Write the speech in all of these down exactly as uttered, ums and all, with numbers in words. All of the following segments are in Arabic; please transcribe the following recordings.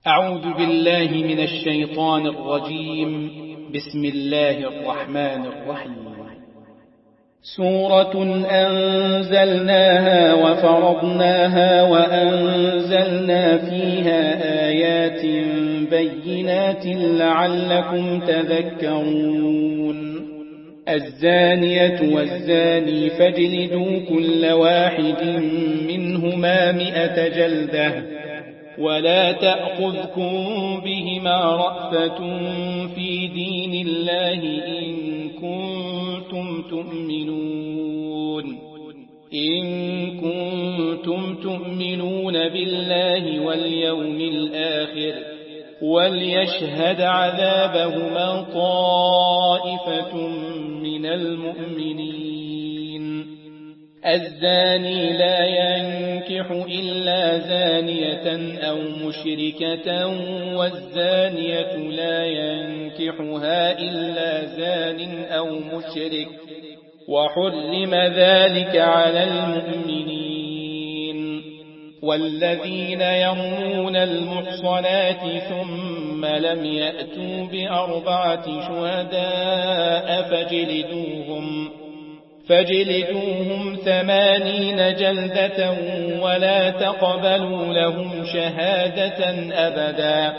أعوذ بالله من الشيطان الرجيم. بسم الله الرحمن الرحيم. سورة أنزلناها وفرضناها وأنزلنا فيها آيات بينات لعلكم تذكرون. الزانية والزاني فاجلدوا كل واحد منهما مئة جلدة ولا تأخذكم بهما رأفة في دين الله إن كنتم تؤمنون إن كنتم تؤمنون بالله واليوم الآخر وليشهد عذابهما طائفة من المؤمنين. الزاني لا ينكح إلا زانية أو مشركة والزانية لا ينكحها إلا زان أو مشرك وحرم ذلك على المؤمنين. والذين يرمون المحصنات ثم لم يأتوا بأربعة شهداء فاجلدوهم فاجلدوهم ثمانين جلدة ولا تقبلوا لهم شهادة أبدا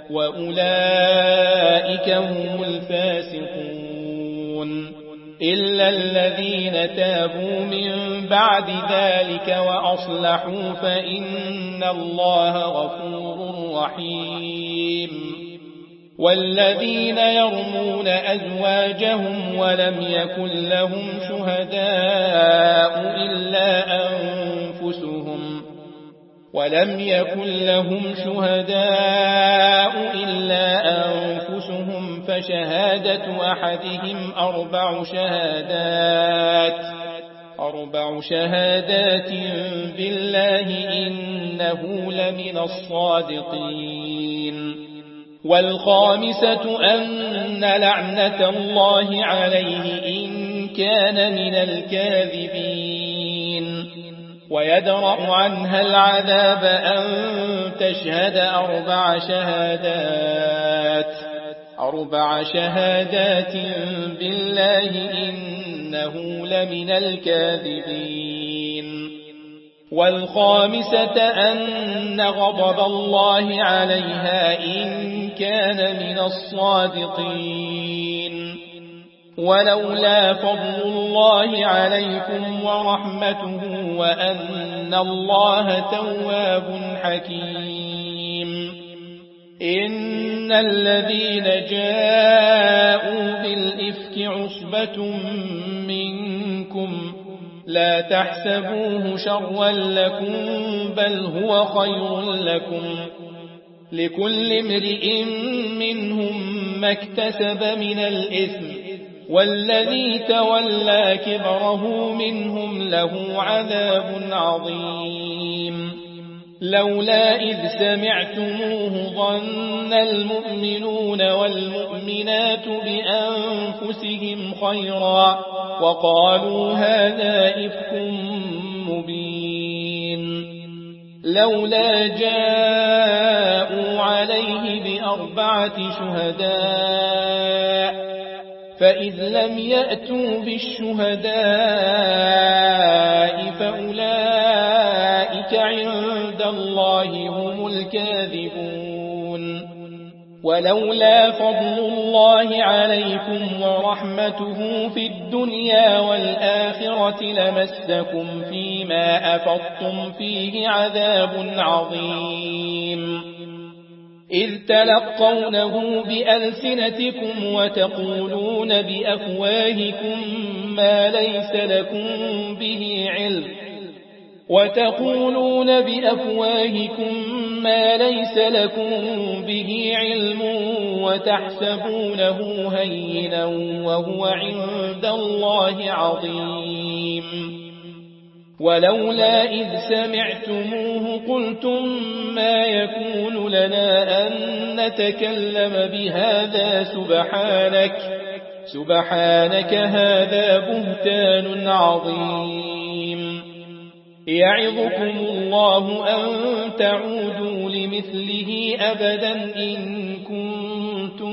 وأولئك هم الفاسقون إلا الذين تابوا من بعد ذلك وأصلحوا فإن الله غفور رحيم. والذين يرمون أزواجهم ولم يكن لهم شهداء إلا أنفسهم ولم يكن لهم شهداء إلا أنفسهم فشهادة أحدهم أربع شهادات أربع شهادات بالله إنه لمن الصادقين. والخامسة أن لعنة الله عليه إن كان من الكاذبين. ويدرأ عنها العذاب أن تشهد أربع شهادات أربع شهادات بالله إنه لمن الكاذبين. والخامسة أن غضب الله عليها إن كان من الصادقين. ولولا فضل الله عليكم ورحمته وأن الله تواب حكيم. إن الذين جاءوا بالإفك عصبة منكم لا تحسبوه شرا لكم بل هو خير لكم لكل امرئ منهم ما اكتسب من الإثم والذي تولى كبره منهم له عذاب عظيم. لولا إذ سمعتموه ظن المؤمنون والمؤمنات بأنفسهم خيرا وقالوا هذا إفك مبين. لولا جاءوا عليه بأربعة شهداء فإذ لم يأتوا بالشهداء فأولئك عند الله هم الكاذبون. ولولا فضل الله عليكم ورحمته في الدنيا والآخرة لمسكم فيما أفضتم فيه عذاب عظيم. إذ تلقونه بألسنتكم وتقولون بأفواهكم ما ليس لكم به علم وتقولون بأفواهكم ما ليس لكم به علم وتحسبونه هينا وهو عند الله عظيم. ولولا إذ سمعتموه قلتم ما يكون لنا أن نتكلم بهذا سبحانك سبحانك هذا بهتان عظيم. يعظكم الله أن تعودوا لمثله أبدا إن كنتم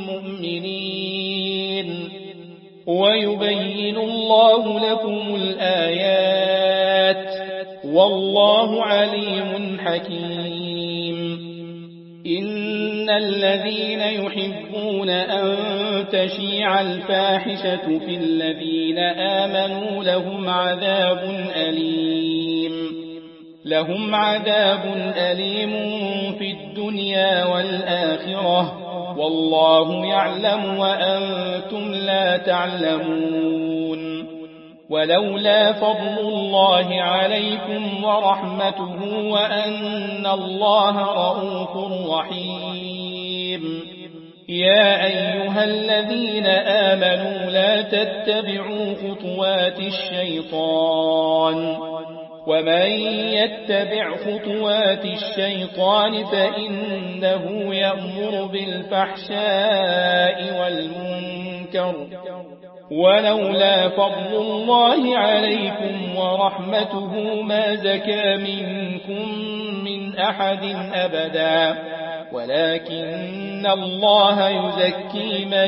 مؤمنين ويبين الله لكم الآيات والله عليم حكيم إن الذين يحبون أن تشيع الفاحشة في الذين آمنوا لهم عذاب أليم لهم عذاب أليم في الدنيا والآخرة والله يعلم وأنتم لا تعلمون ولولا فضل الله عليكم ورحمته وأن الله رؤوف رحيم يا أيها الذين آمنوا لا تتبعوا خطوات الشيطان ومن يتبع خطوات الشيطان فإنه يأمر بالفحشاء والمنكر ولولا فضل الله عليكم ورحمته ما زكى منكم من أحد أبدا ولكن الله يزكي من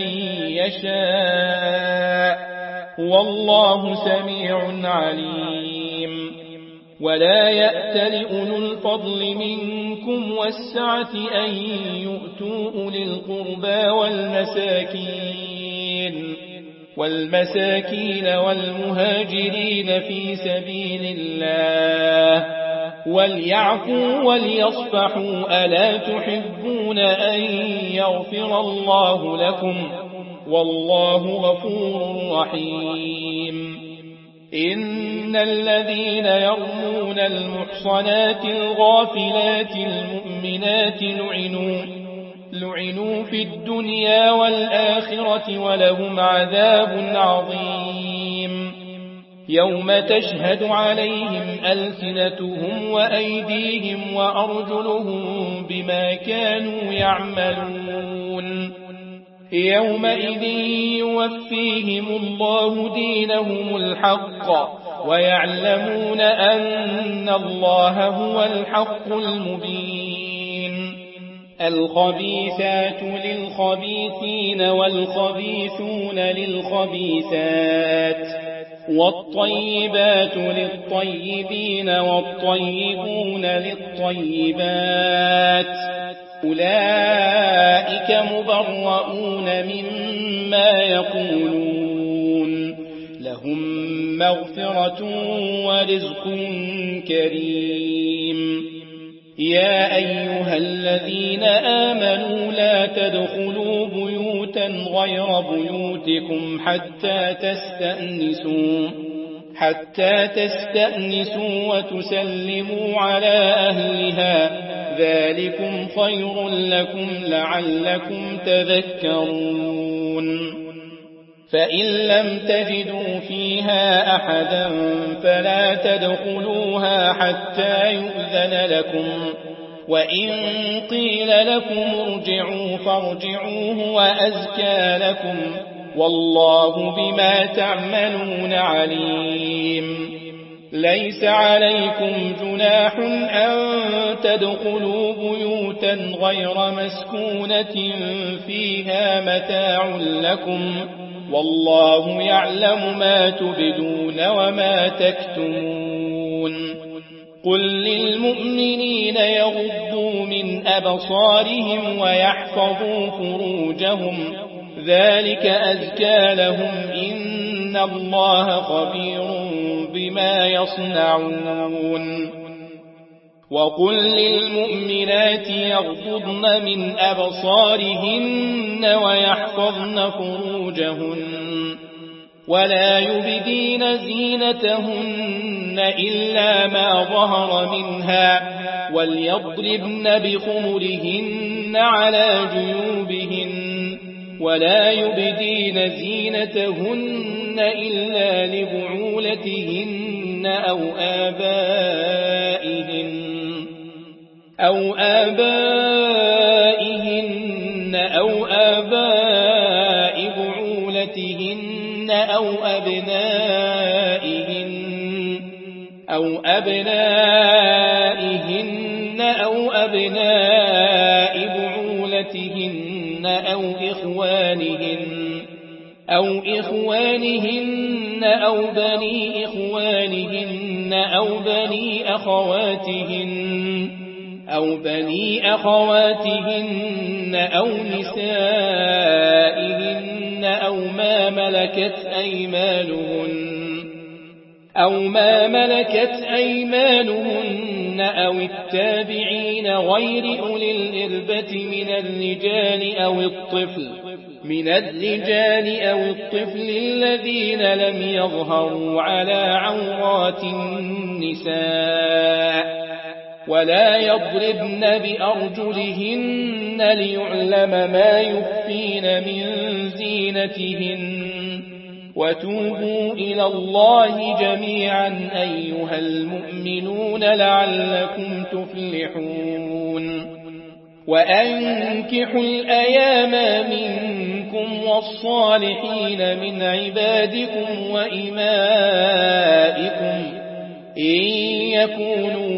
يشاء والله سميع عليم ولا يأتل أولو الفضل منكم والسعة أن يؤتوا أولي القربى والمساكين والمساكين والمهاجرين في سبيل الله وليعفوا وليصفحوا ألا تحبون أن يغفر الله لكم والله غفور رحيم إن الذين يرمون المحصنات الغافلات المؤمنات لعنوا لعنوا في الدنيا والآخرة ولهم عذاب عظيم يوم تشهد عليهم ألسنتهم وأيديهم وأرجلهم بما كانوا يعملون يومئذ يوفيهم الله دينهم الحق ويعلمون أن الله هو الحق المبين الخبيثات للخبيثين والخبيثون للخبيثات والطيبات للطيبين والطيبون للطيبات أولئك مبرؤون مما يقولون لهم مغفرة ورزق كريم يا أيها الذين آمنوا لا تدخلوا بيوتا غير بيوتكم حتى تستأنسوا حتى تستأنسوا وتسلموا على أهلها ذلكم خير لكم لعلكم تذكرون فإن لم تجدوا فيها أحدا فلا تدخلوها حتى يؤذن لكم وإن قيل لكم ارجعوا فارجعوا وأزكى لكم والله بما تعملون عليم ليس عليكم جناح أن تدخلوا بيوتا غير مسكونة فيها متاع لكم والله يعلم ما تبدون وما تكتمون قل للمؤمنين يغضوا من أبصارهم ويحفظوا فروجهم ذلك أزكى لهم إن الله خبير بما يصنعون وقل للمؤمنات يغضضن من أبصارهن ويحفظن فروجهن ولا يبدين زينتهن إلا ما ظهر منها وليضربن بخمرهن على جيوبهن ولا يبدين زينتهن إلا لبعولتهن أو آبائهن أو آبائهن أو آباء بعولتهن أو أبنائهن أو أو أبنائهن أو أبناء بعولتهن أو إخوانهن أو إخوانهن أو بني إخوانهن أو بني أخواتهن أو بني أخواتهن أو نسائهن أو ما ملكت أيمانهن أو ما ملكت أيمانهن أو التابعين غير أولي الإربة من الرجال أو الطفل من الرجال أو الطفل الذين لم يظهروا على عورات النساء ولا يضربن بأرجلهن ليعلم ما يخفين من زينتهن وتوبوا إلى الله جميعا أيها المؤمنون لعلكم تفلحون وأنكحوا الأيام منكم والصالحين من عبادكم وإمائكم إن يكونوا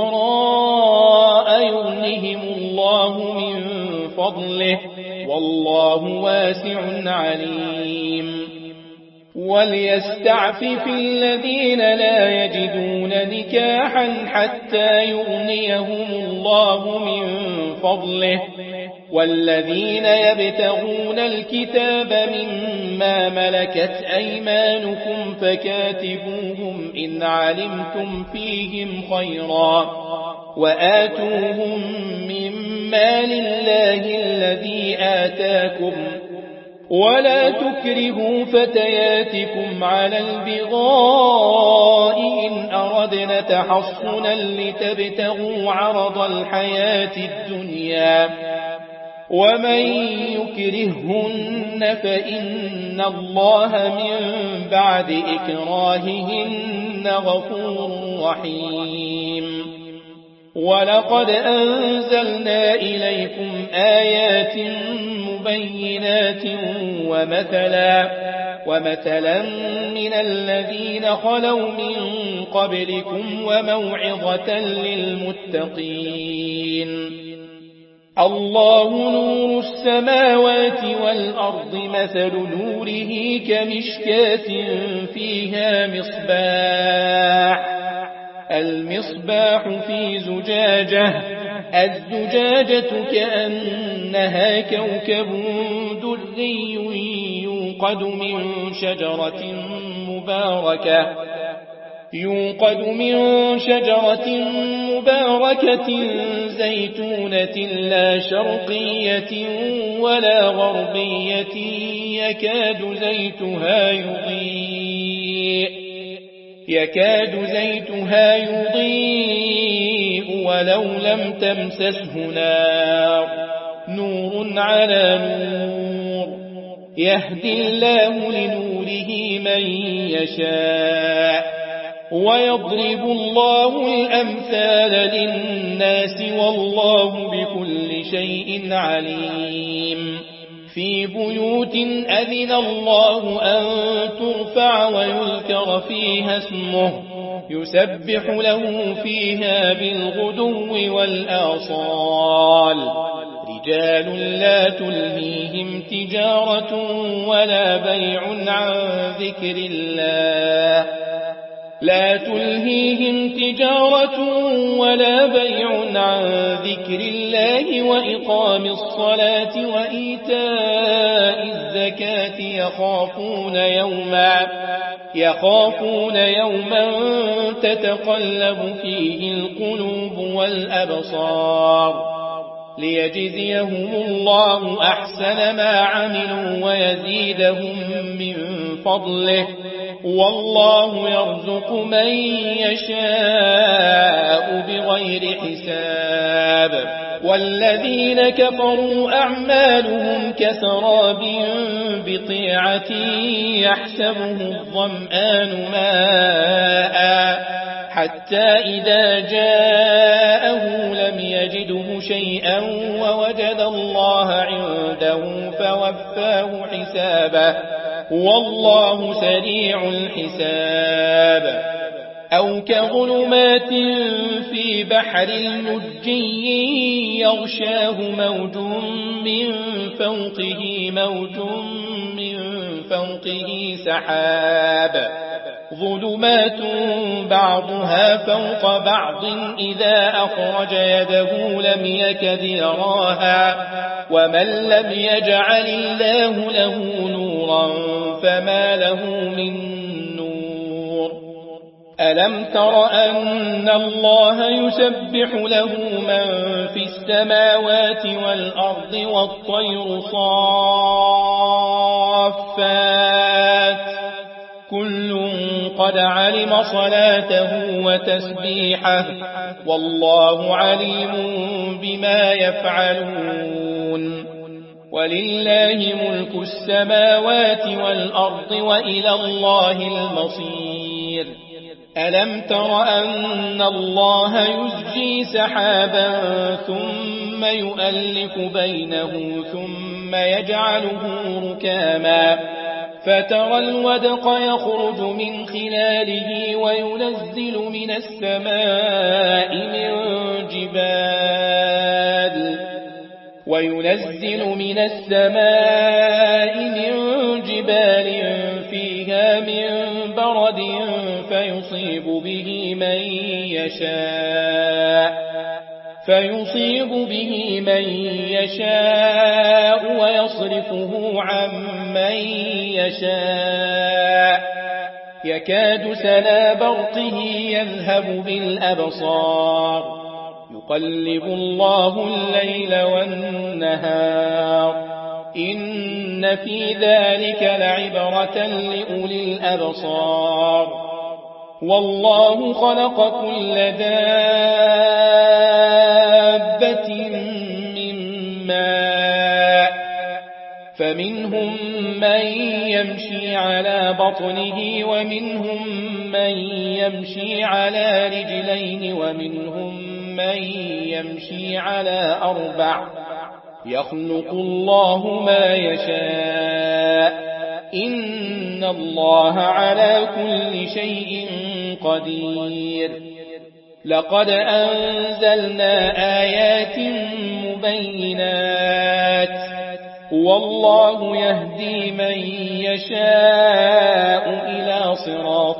فقراء يغنهم الله من فضله والله واسع عليم وليستعفف الذين لا يجدون نكاحا حتى يغنيهم الله من فضله والذين يبتغون الكتاب مما ملكت أيمانكم فكاتبوهم إن علمتم فيهم خيرا وآتوهم مما لله الذي آتاكم ولا تكرهوا فتياتكم على البغاء إن أردنا تحصنا لتبتغوا عرض الحياة الدنيا ومن يكرهن فإن الله من بعد إكراههن غفور رحيم ولقد أنزلنا إليكم آيات مبينات ومثلا ومثلا من الذين خلوا من قبلكم وموعظة للمتقين الله نور السماوات والأرض مثل نوره كمشكاة فيها مصباح المصباح في زجاجة الزجاجة كأنها كوكب دري يوقد من شجرة مباركة يوقد من شجرة مباركة زيتونة لا شرقية ولا غربية يكاد زيتها يضيء يكاد زيتها يضيء ولو لم تمسسه نار نور على نور يهدي الله لنوره من يشاء ويضرب الله الأمثال للناس والله بكل شيء عليم في بيوت أذن الله أن ترفع ويذكر فيها اسمه يسبح له فيها بالغدو والآصال رجال لا تلهيهم تجارة ولا بيع عن ذكر الله لا تلهيهم تجارة ولا بيع عن ذكر الله وإقام الصلاة وإيتاء الزكاة يخافون يوما يخافون يوما تتقلب فيه القلوب والأبصار ليجزيهم الله أحسن ما عملوا ويزيدهم من فضله والله يرزق من يشاء بغير حساب والذين كفروا أعمالهم كسراب بقيعة يحسبه الظمآن ماء حتى إذا جاءه لم يجده شيئا ووجد الله عنده فوفاه حسابه والله سريع الحساب أو كظلمات في بحر لجي يغشاه موج من فوقه موج من فوقه سحاب ظلمات بعضها فوق بعض إذا أخرج يده لم يكد يراها ومن لم يجعل الله له نورا فما له من نور ألم تر أن الله يسبح له من في السماوات والأرض والطير صافات كل قد علم صلاته وتسبيحه والله عليم بما يفعلون ولله ملك السماوات والأرض وإلى الله المصير ألم تر أن الله يزجي سحابا ثم يؤلف بينه ثم يجعله ركاما فترى الودق يخرج من خلاله وينزل من السماء من جبال وينزل من السماء من جبال فيها من برد فيصيب به من يشاء فيصيب به من يشاء ويصرفه عن من يشاء يكاد سنا برقه يذهب بالأبصار يقلب الله الليل والنهار إن في ذلك لعبرة لأولي الأبصار والله خلق كل دابة من ماء فمنهم من يمشي على بطنه ومنهم من يمشي على رجلين ومنهم من يمشي على أربع يخلق الله ما يشاء إن الله على كل شيء قدير لقد أنزلنا آيات مبينات والله يهدي من يشاء إلى صراط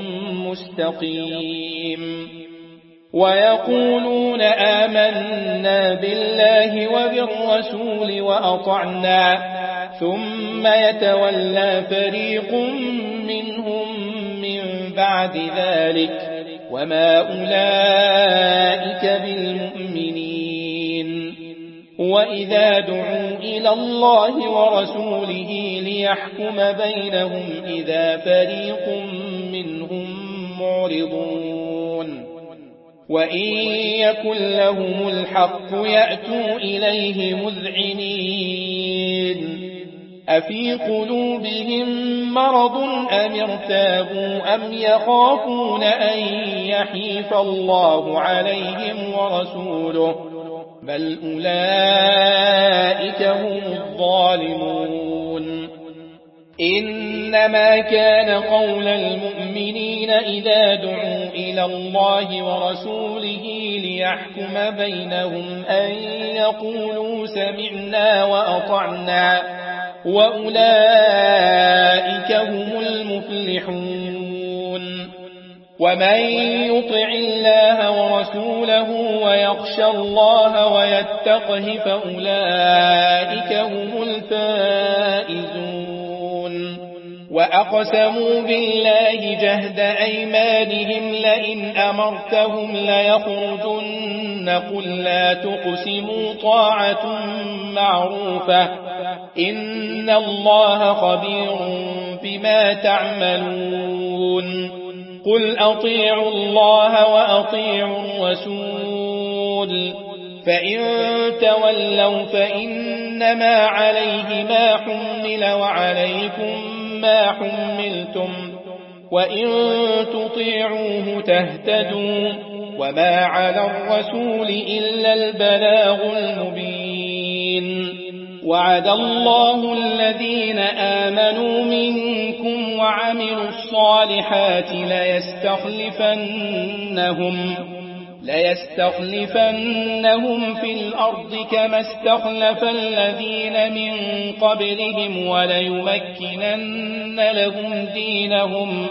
مستقيم ويقولون آمنا بالله وبالرسول وأطعنا ثم يتولى فريق منهم من بعد ذلك وما أولئك بالمؤمنين وإذا دعوا إلى الله ورسوله ليحكم بينهم إذا فريق منهم معرضون وإن يكن لهم الحق يأتوا إليه مذعنين أفي قلوبهم مرض أم ارتابوا أم يخافون أن يحيف الله عليهم ورسوله بل أولئك هم الظالمون إنما كان قول المؤمنين إذا دعوا إلى الله ورسوله ليحكم بينهم أن يقولوا سمعنا وأطعنا وأولئك هم المفلحون ومن يطع الله ورسوله ويخشى الله ويتقه فأولئك هم الفائزون وأقسموا بالله جهد أيمانهم لئن أمرتهم ليخرجن قل لا تقسموا طاعة معروفة إن الله خبير بما تعملون قل أطيعوا الله وأطيعوا الرسول فإن تولوا فإنما عليه ما حمل وعليكم ما حملتم وإن تطيعوه تهتدوا وما على الرسول إلا البلاغ المبين وعد الله الذين آمنوا منكم وعملوا الصالحات ليستخلفنهم ليستخلفنهم في الأرض كما استخلف الذين من قبلهم وليمكنن لهم دينهم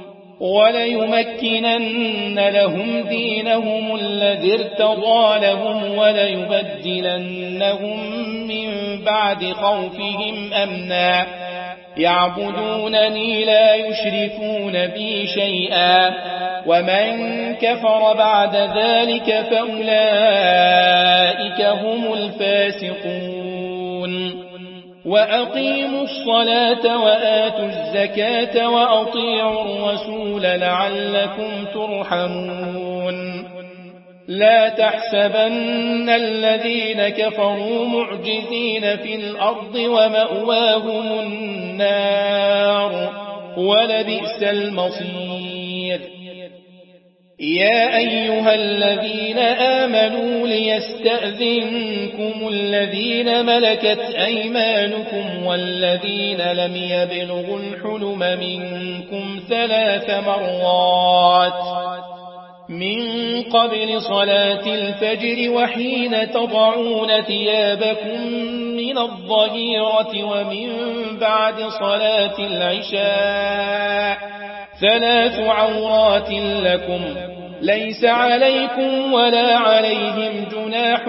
وليمكنن لهم دينهم الذي ارتضى لهم وليبدلنهم من بعد خوفهم أمنا يعبدونني لا يشركون بي شيئا ومن كفر بعد ذلك فأولئك هم الفاسقون وأقيموا الصلاة وآتوا الزكاة وأطيعوا الرسول لعلكم ترحمون لا تحسبن الذين كفروا معجزين في الأرض ومأواهم النار ولبئس المصير يا أيها الذين آمنوا ليستأذنكم الذين ملكت أيمانكم والذين لم يبلغوا الحلم منكم ثلاث مرات من قبل صلاة الفجر وحين تضعون ثيابكم من الظهيرة ومن بعد صلاة العشاء ثلاث عورات لكم ليس عليكم ولا عليهم جناح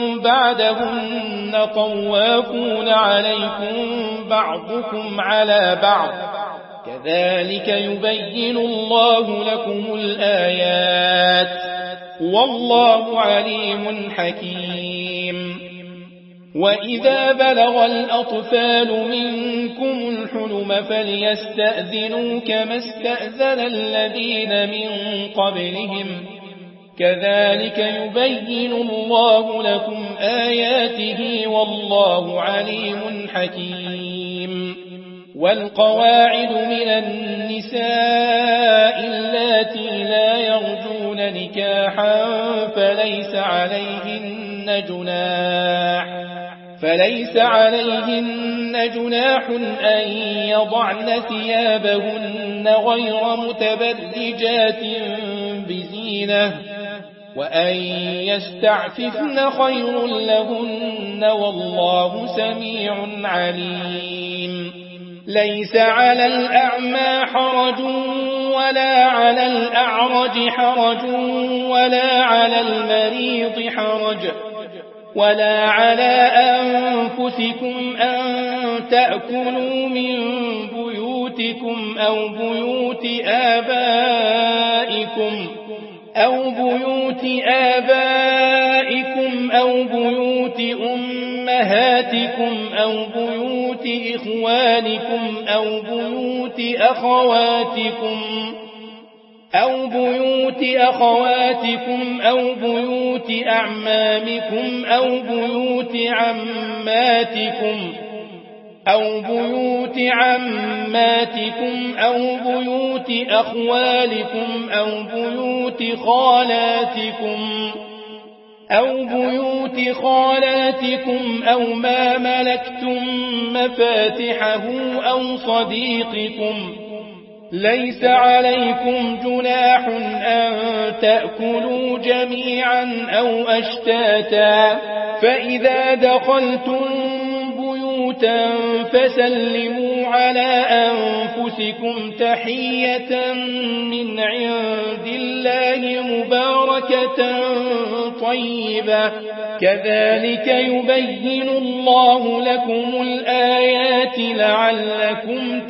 بعدهن طوافون عليكم بعضكم على بعض كذلك يبين الله لكم الآيات والله عليم حكيم وإذا بلغ الأطفال منكم الحلم فليستأذنوا كما استأذن الذين من قبلهم كذلك يبين الله لكم آياته والله عليم حكيم والقواعد من النساء اللاتي لا يرجون نكاحا فليس عليهن جناح فليس عليهن جناح أن يضعن ثيابهن غير متبرجات بزينة وأن يستعففن خير لهن والله سميع عليم ليس على الأعمى حرج ولا على الأعرج حرج ولا على المريض حرج ولا على أنفسكم أن تأكلوا من بيوتكم أو بيوت آبائكم أو بيوت آبائكم أو بيوت أمهاتكم أو بيوت إخوانكم أو بيوت أخواتكم أو بيوت أخواتكم أو بيوت أعمامكم أو بيوت عماتكم أو بيوت عماتكم أو بيوت أخوالكم أو بيوت خالاتكم أو بيوت خالاتكم أو ما ملكتم مفاتحه أو صديقكم ليس عليكم جناح أن تأكلوا جميعا أو أشتاتا فإذا دخلتم بيوتا فسلموا على أنفسكم تحية من عند الله مباركة طيبة كذلك يبين الله لكم الآيات لعلكم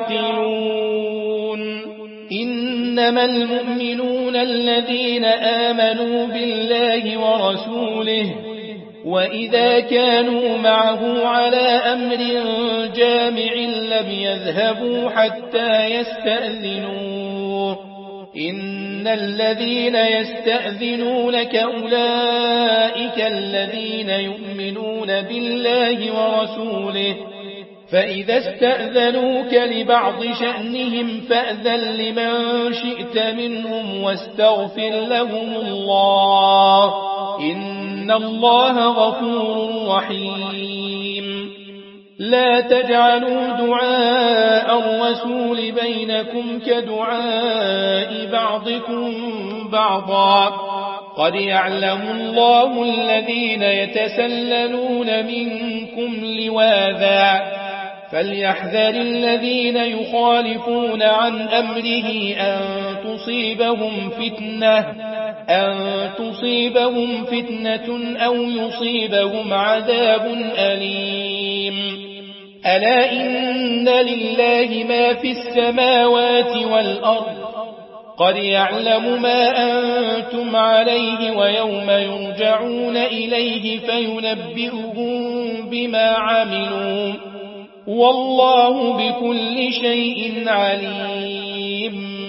تعقلون إنما المؤمنون الذين آمنوا بالله ورسوله وإذا كانوا معه على أمر جامع لم يذهبوا حتى يستأذنوه إن الذين يستأذنونك أولئك الذين يؤمنون بالله ورسوله فإذا استأذنوك لبعض شأنهم فأذن لمن شئت منهم واستغفر لهم الله إن الله غفور رحيم لا تجعلوا دعاء الرسول بينكم كدعاء بعضكم بعضا قد يعلم الله الذين يتسللون منكم لواذا فليحذر الذين يخالفون عن أمره أن تصيبهم فتنة أن تصيبهم فتنة أو يصيبهم عذاب أليم ألا إن لله ما في السماوات والأرض قد يعلم ما أنتم عليه ويوم يرجعون إليه فينبئهم بما عملوا والله بكل شيء عليم